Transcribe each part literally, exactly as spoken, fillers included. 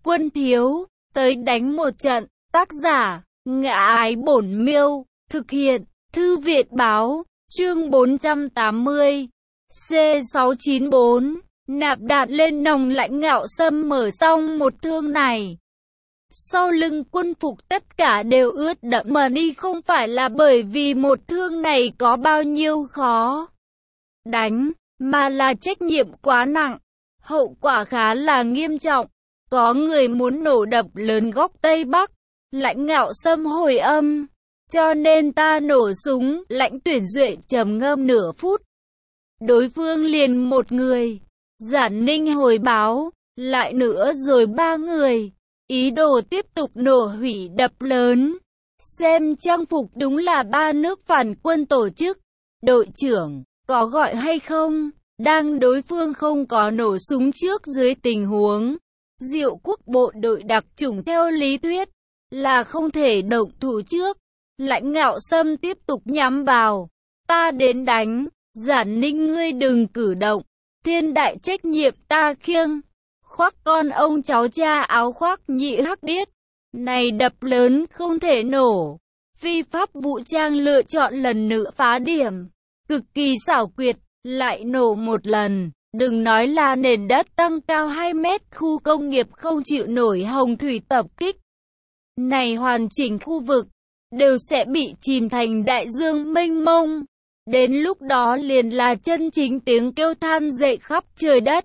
Quân thiếu, tới đánh một trận. Tác giả, Ngã Ái Bổn Miêu. Thực hiện, Thư viện báo. Chương bốn trăm tám mươi. C sáu chín bốn. Nạp đạn lên nòng. Lãnh Ngạo Sâm mở xong một thương này. Sau lưng quân phục tất cả đều ướt đẫm mà đi, không phải là bởi vì một thương này có bao nhiêu khó đánh, mà là trách nhiệm quá nặng. Hậu quả khá là nghiêm trọng. Có người muốn nổ đập lớn góc Tây Bắc. Lãnh Ngạo Sâm hồi âm. Cho nên ta nổ súng. Lãnh Tuyển Duệ trầm ngâm nửa phút. Đối phương liền một người. Giản Ninh hồi báo. Lại nữa rồi ba người. Ý đồ tiếp tục nổ hủy đập lớn. Xem trang phục đúng là ba nước phản quân tổ chức. Đội trưởng, có gọi hay không? Đang đối phương không có nổ súng trước dưới tình huống. Diệu Quốc bộ đội đặc chủng theo lý thuyết là không thể động thủ trước. Lãnh Ngạo Sâm tiếp tục nhắm vào. Ta đến đánh. Giản Ninh ngươi đừng cử động. Thiên đại trách nhiệm ta khiêng. Khoác con ông cháu cha áo khoác Nhị Hắc biết. Này đập lớn không thể nổ. Phi pháp vũ trang lựa chọn lần nữa phá điểm. Cực kỳ xảo quyệt. Lại nổ một lần. Đừng nói là nền đất tăng cao hai mét, khu công nghiệp không chịu nổi hồng thủy tập kích. Này hoàn chỉnh khu vực đều sẽ bị chìm thành đại dương mênh mông. Đến lúc đó liền là chân chính tiếng kêu than dậy khắp trời đất.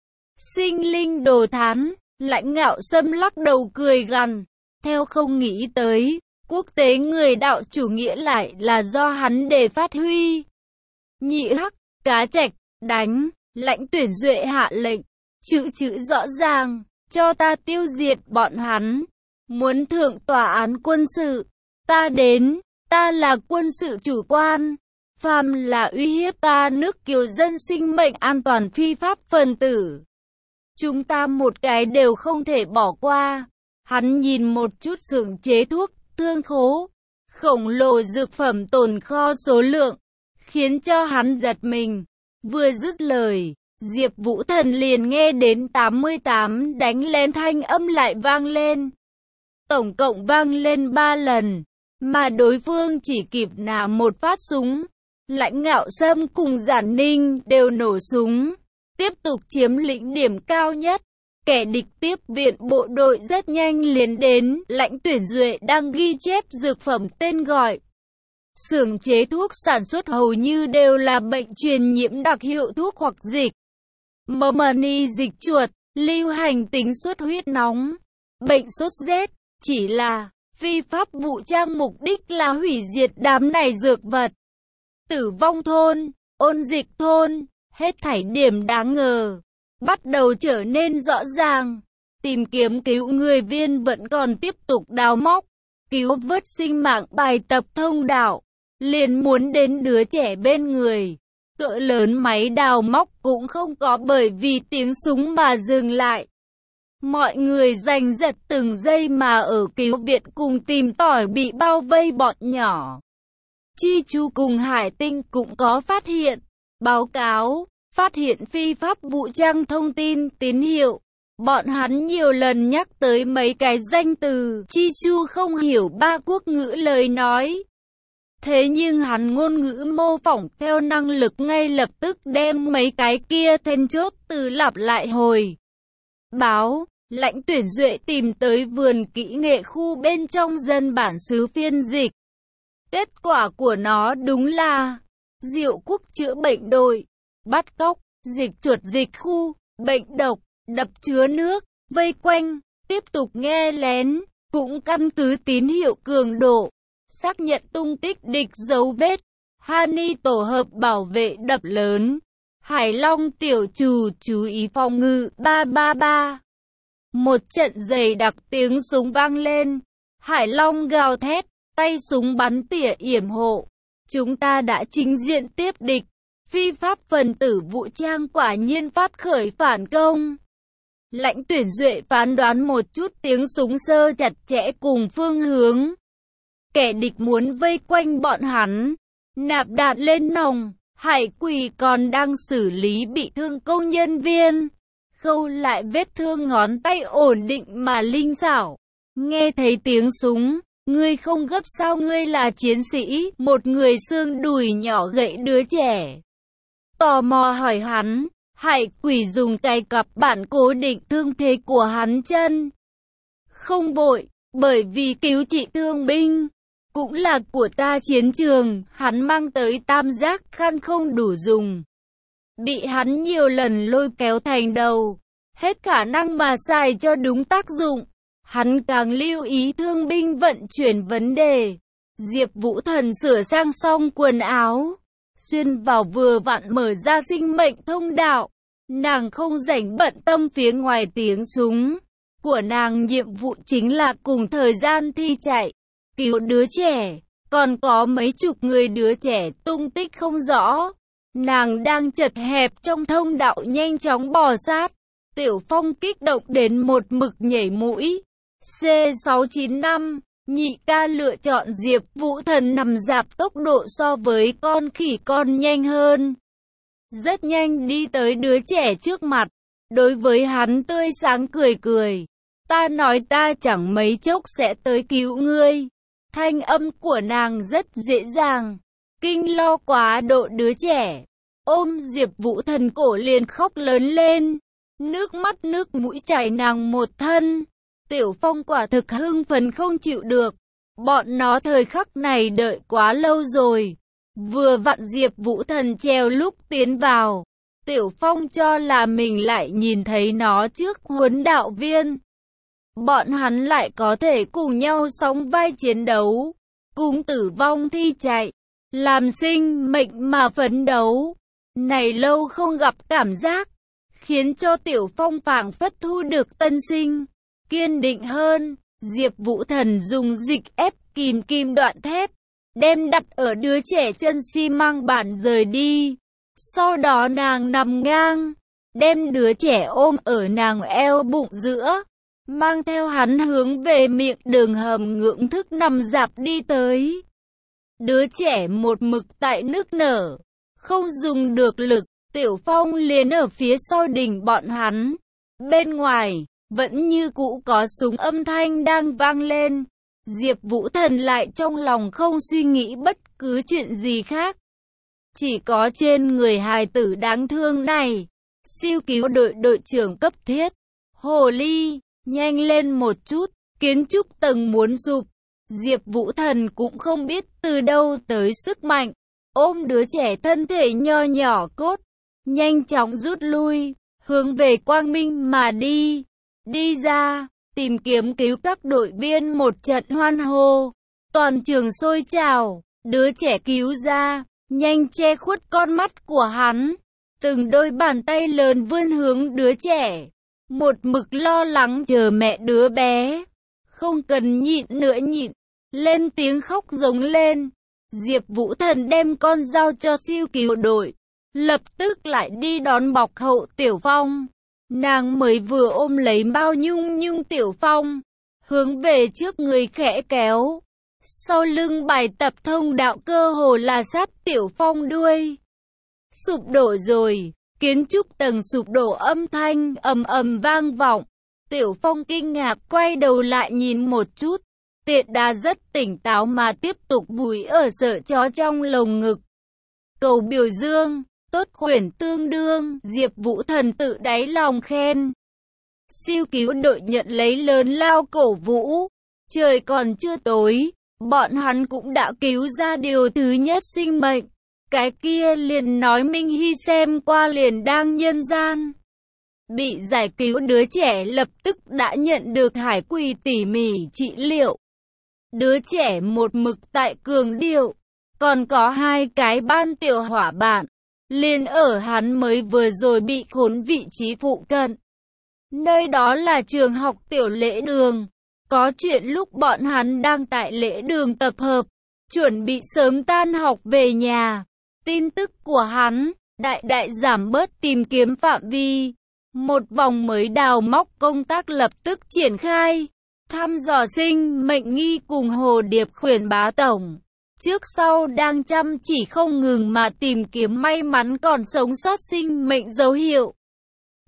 Sinh linh đồ thán. Lãnh Ngạo Sâm lắc đầu cười gằn. Theo không nghĩ tới, quốc tế người đạo chủ nghĩa lại là do hắn để phát huy. Nhị Hắc, Cá Trạch, đánh. Lãnh Tuyển Duệ hạ lệnh. Chữ chữ rõ ràng. Cho ta tiêu diệt bọn hắn. Muốn thượng tòa án quân sự. Ta đến. Ta là quân sự chủ quan. Phàm là uy hiếp ta nước kiều dân sinh mệnh an toàn phi pháp phần tử. Chúng ta một cái đều không thể bỏ qua. Hắn nhìn một chút xưởng chế thuốc, thương khố. Khổng lồ dược phẩm tồn kho số lượng. Khiến cho hắn giật mình. Vừa dứt lời, Diệp Vũ Thần liền nghe đến tám mươi tám đánh lén thanh âm lại vang lên. Tổng cộng vang lên ba lần, mà đối phương chỉ kịp nã một phát súng. Lãnh Ngạo Sâm cùng Giản Ninh đều nổ súng, tiếp tục chiếm lĩnh điểm cao nhất. Kẻ địch tiếp viện bộ đội rất nhanh liền đến. Lãnh Tuyển Duệ đang ghi chép dược phẩm tên gọi. Xưởng chế thuốc sản xuất hầu như đều là bệnh truyền nhiễm đặc hiệu thuốc hoặc dịch. Mani dịch chuột, lưu hành tính xuất huyết nóng, bệnh sốt rét. Chỉ là phi pháp vũ trang, mục đích là hủy diệt đám này dược vật. Tử vong thôn, ôn dịch thôn, hết thảy điểm đáng ngờ bắt đầu trở nên rõ ràng. Tìm kiếm cứu người viên vẫn còn tiếp tục đào móc, cứu vớt sinh mạng bài tập thông đạo. Liền muốn đến đứa trẻ bên người. Cỡ lớn máy đào móc cũng không có bởi vì tiếng súng mà dừng lại. Mọi người giành giật từng giây mà ở cứu viện cùng tìm tòi bị bao vây bọn nhỏ. Chi Chu cùng Hải Tinh cũng có phát hiện. Báo cáo, phát hiện phi pháp vũ trang thông tin tín hiệu. Bọn hắn nhiều lần nhắc tới mấy cái danh từ. Chi Chu không hiểu ba quốc ngữ lời nói. Thế nhưng hắn ngôn ngữ mô phỏng theo năng lực ngay lập tức đem mấy cái kia then chốt từ lặp lại hồi. Báo, Lãnh Tuyển Duệ tìm tới vườn kỹ nghệ khu bên trong dân bản xứ phiên dịch. Kết quả của nó đúng là Diệu Quốc chữa bệnh đội, bắt cóc, dịch chuột dịch khu, bệnh độc, đập chứa nước, vây quanh, tiếp tục nghe lén, cũng căn cứ tín hiệu cường độ. Xác nhận tung tích địch dấu vết. Hani tổ hợp bảo vệ đập lớn. Hải Long tiểu trù chú ý phòng ngự. Ba ba ba. Một trận dày đặc tiếng súng vang lên. Hải Long gào thét, tay súng bắn tỉa yểm hộ. Chúng ta đã chính diện tiếp địch. Phi pháp phần tử vũ trang quả nhiên phát khởi phản công. Lãnh Tuyển Duệ phán đoán một chút tiếng súng sơ chặt chẽ cùng phương hướng. Kẻ địch muốn vây quanh bọn hắn, nạp đạn lên nòng. Hải Quỳ còn đang xử lý bị thương công nhân viên. khâu lại vết thương ngón tay ổn định mà linh xảo. Nghe thấy tiếng súng, ngươi không gấp sao, ngươi là chiến sĩ, một người xương đùi nhỏ gậy đứa trẻ. Tò mò hỏi hắn, Hải Quỷ dùng tay cặp bản cố định thương thế của hắn chân. Không vội, bởi vì cứu trị thương binh, cũng là của ta chiến trường, hắn mang tới tam giác khăn không đủ dùng. Bị hắn nhiều lần lôi kéo thành đầu, hết khả năng mà xài cho đúng tác dụng. Hắn càng lưu ý thương binh vận chuyển vấn đề. Diệp Vũ Thần sửa sang xong quần áo, xuyên vào vừa vặn mở ra sinh mệnh thông đạo. Nàng không rảnh bận tâm phía ngoài tiếng súng. Của nàng nhiệm vụ chính là cùng thời gian thi chạy, cứu đứa trẻ. Còn có mấy chục người đứa trẻ tung tích không rõ. Nàng đang chật hẹp trong thông đạo nhanh chóng bò sát. Tiểu Phong kích động đến một mực nhảy mũi. C sáu chín năm, nhị ca lựa chọn Diệp Vũ Thần nằm dạp tốc độ so với con khỉ con nhanh hơn. Rất nhanh đi tới đứa trẻ trước mặt. Đối với hắn tươi sáng cười cười. Ta nói ta chẳng mấy chốc sẽ tới cứu ngươi. Thanh âm của nàng rất dễ dàng. Kinh lo quá độ đứa trẻ. Ôm Diệp Vũ Thần cổ liền khóc lớn lên. Nước mắt nước mũi chảy nàng một thân. Tiểu Phong quả thực hưng phấn không chịu được. Bọn nó thời khắc này đợi quá lâu rồi. Vừa vặn Diệp Vũ Thần treo lúc tiến vào. Tiểu Phong cho là mình lại nhìn thấy nó trước huấn đạo viên. Bọn hắn lại có thể cùng nhau sóng vai chiến đấu. Cùng tử vong thi chạy. Làm sinh mệnh mà phấn đấu. Này lâu không gặp cảm giác. Khiến cho Tiểu Phong phảng phất thu được tân sinh. Kiên định hơn, Diệp Vũ Thần dùng dịch ép kìm kim đoạn thép, đem đặt ở đứa trẻ chân xi măng bản rời đi. Sau đó nàng nằm ngang, đem đứa trẻ ôm ở nàng eo bụng giữa, mang theo hắn hướng về miệng đường hầm ngưỡng thức nằm dạp đi tới. Đứa trẻ một mực tại nức nở, không dùng được lực, Tiểu Phong liền ở phía sau đỉnh bọn hắn. Bên ngoài vẫn như cũ có súng âm thanh đang vang lên. Diệp Vũ Thần lại trong lòng không suy nghĩ bất cứ chuyện gì khác. Chỉ có trên người hài tử đáng thương này. Siêu cứu đội đội trưởng cấp thiết. Hồ ly, nhanh lên một chút, kiến trúc tầng muốn sụp. Diệp Vũ Thần cũng không biết từ đâu tới sức mạnh. Ôm đứa trẻ thân thể nho nhỏ cốt. Nhanh chóng rút lui, hướng về quang minh mà đi. Đi ra, tìm kiếm cứu các đội viên một trận hoan hô. Toàn trường sôi trào, đứa trẻ cứu ra, nhanh che khuất con mắt của hắn. Từng đôi bàn tay lớn vươn hướng đứa trẻ. Một mực lo lắng chờ mẹ đứa bé. Không cần nhịn nữa nhịn, lên tiếng khóc giống lên. Diệp Vũ Thần đem con dao cho siêu cứu đội. Lập tức lại đi đón bọc hậu Tiểu Phong. Nàng mới vừa ôm lấy bao nhung nhung Tiểu Phong, hướng về trước người khẽ kéo. Sau lưng bài tập thông đạo cơ hồ là sát Tiểu Phong đuôi. Sụp đổ rồi, kiến trúc tầng sụp đổ âm thanh ầm ầm vang vọng. Tiểu Phong kinh ngạc quay đầu lại nhìn một chút. Tiện đà rất tỉnh táo mà tiếp tục bùi ở sợ chó trong lồng ngực. Cầu biểu dương. Tốt khuyển tương đương, Diệp Vũ Thần tự đáy lòng khen. Siêu cứu đội nhận lấy lớn lao cổ vũ. Trời còn chưa tối, bọn hắn cũng đã cứu ra điều thứ nhất sinh mệnh. Cái kia liền nói Minh Hy xem qua liền đang nhân gian. Bị giải cứu đứa trẻ lập tức đã nhận được Hải Quỷ tỉ mỉ trị liệu. Đứa trẻ một mực tại cường điệu, còn có hai cái ban tiểu hỏa bạn. Liền ở hắn mới vừa rồi bị khốn vị trí phụ cận. Nơi đó là trường học tiểu lễ đường. Có chuyện lúc bọn hắn đang tại lễ đường tập hợp, chuẩn bị sớm tan học về nhà. Tin tức của hắn, đại đại giảm bớt tìm kiếm phạm vi. Một vòng mới đào móc công tác lập tức triển khai. Thăm dò sinh mệnh nghi cùng Hồ Điệp khuyển bá tổng. Trước sau đang chăm chỉ không ngừng mà tìm kiếm may mắn còn sống sót sinh mệnh dấu hiệu.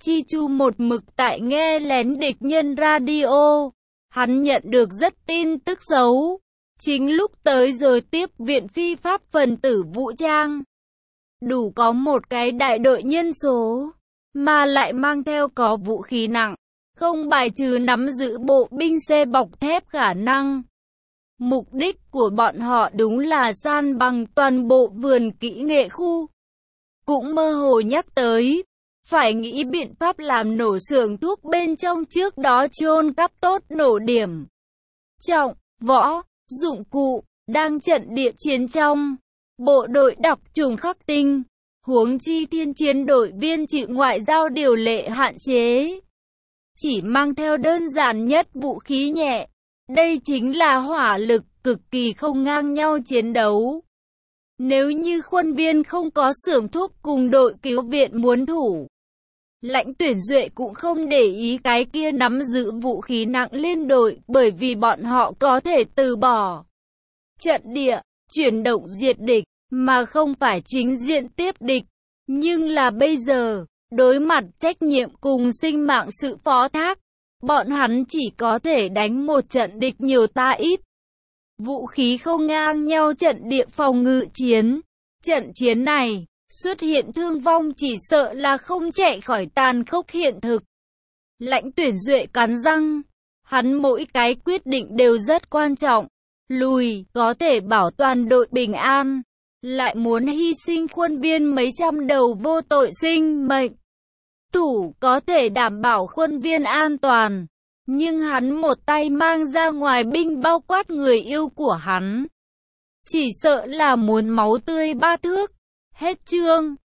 Chi Chu một mực tại nghe lén địch nhân radio. Hắn nhận được rất tin tức xấu. Chính lúc tới rồi tiếp viện phi pháp phần tử vũ trang. Đủ có một cái đại đội nhân số, mà lại mang theo có vũ khí nặng. Không bài trừ nắm giữ bộ binh xe bọc thép khả năng. Mục đích của bọn họ đúng là san bằng toàn bộ vườn kỹ nghệ khu. Cũng mơ hồ nhắc tới, phải nghĩ biện pháp làm nổ xưởng thuốc bên trong trước đó chôn cắp tốt nổ điểm. Trọng, võ, dụng cụ, đang trận địa chiến trong. Bộ đội đọc trùng khắc tinh, huống chi thiên chiến đội viên chịu ngoại giao điều lệ hạn chế. Chỉ mang theo đơn giản nhất vũ khí nhẹ. Đây chính là hỏa lực cực kỳ không ngang nhau chiến đấu. Nếu như Khuân Viên không có xưởng thuốc cùng đội cứu viện muốn thủ, Lãnh Tuyển Duệ cũng không để ý cái kia nắm giữ vũ khí nặng liên đội, bởi vì bọn họ có thể từ bỏ trận địa, chuyển động diệt địch, mà không phải chính diện tiếp địch. Nhưng là bây giờ, đối mặt trách nhiệm cùng sinh mạng sự phó thác, bọn hắn chỉ có thể đánh một trận địch nhiều ta ít. Vũ khí không ngang nhau trận địa phòng ngự chiến. Trận chiến này, xuất hiện thương vong chỉ sợ là không chạy khỏi tàn khốc hiện thực. Lãnh Tuyển Duệ cắn răng. Hắn mỗi cái quyết định đều rất quan trọng. Lùi, có thể bảo toàn đội bình an. Lại muốn hy sinh Khuân Viên mấy trăm đầu vô tội sinh mệnh. Thủ có thể đảm bảo Khuân Viên an toàn. Nhưng hắn một tay mang ra ngoài binh bao quát người yêu của hắn. Chỉ sợ là muốn máu tươi ba thước. Hết chương.